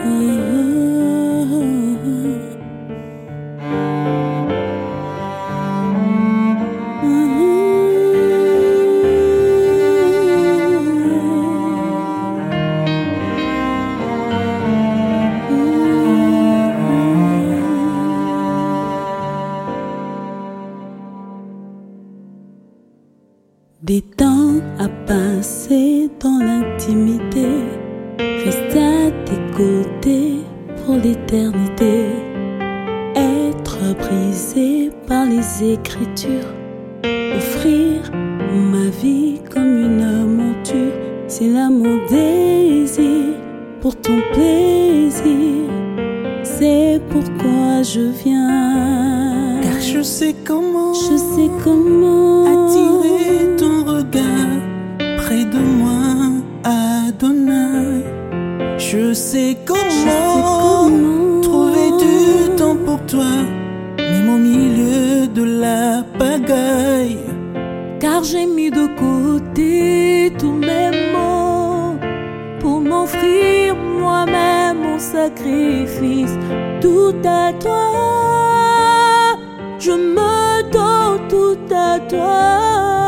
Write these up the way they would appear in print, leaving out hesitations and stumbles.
Des temps à passer dans l'intimité, rester à tes côtés pour l'éternité, être brisé par les Écritures, offrir ma vie comme une monture, c'est là mon désir pour ton plaisir, c'est pourquoi je viens. Car je sais comment attirer ton regard près de moi, Adonai. Je sais comment trouver du temps pour toi, même au milieu de la pagaille. Car j'ai mis de côté tous mes maux pour m'offrir moi-même mon sacrifice. Tout à toi, je me donne tout à toi.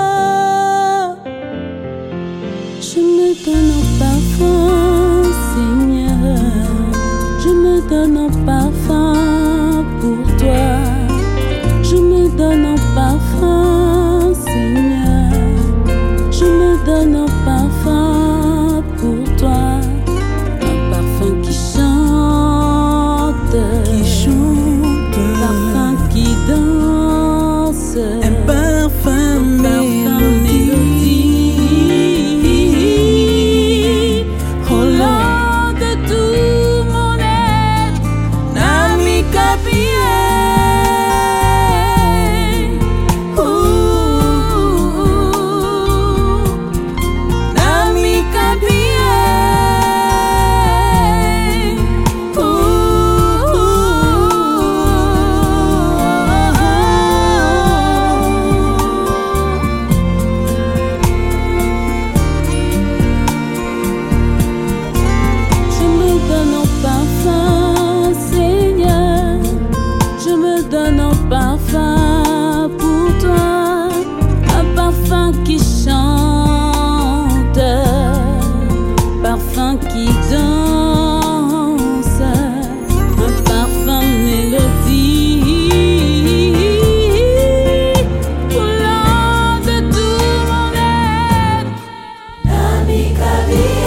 Je me donne en parfum, Seigneur. Je me donne en parfum pour toi. Je me donne en parfum, Seigneur. Je me donne en parfum pour toi. Un parfum qui chante, un parfum qui danse, un parfum mélodie. Roulant de tout mon être, Nami Kabie. Parfum pour toi, un parfum qui chante, parfum qui danse, un parfum mélodie, roulant de tout mon être. Nami Kabie.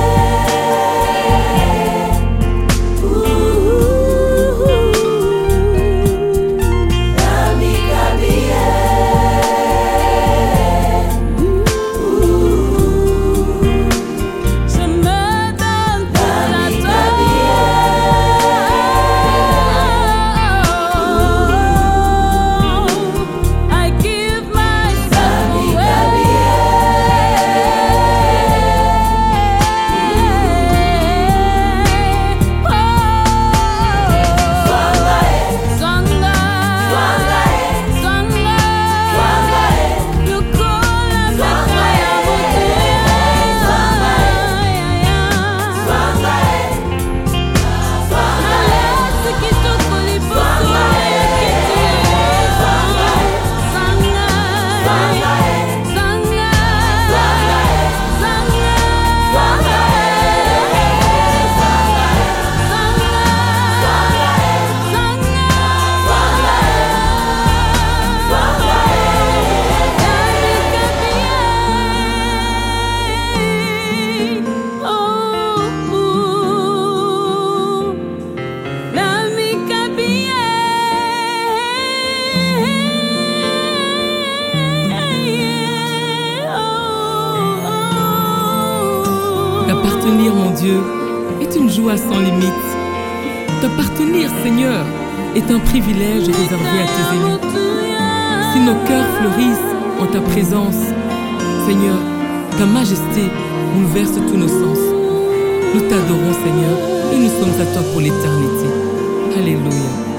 T'appartenir, mon Dieu, est une joie sans limite. T'appartenir, Seigneur, est un privilège réservé à tes élus. Si nos cœurs fleurissent en ta présence, Seigneur, ta majesté bouleverse tous nos sens. Nous t'adorons, Seigneur, et nous sommes à toi pour l'éternité. Alléluia.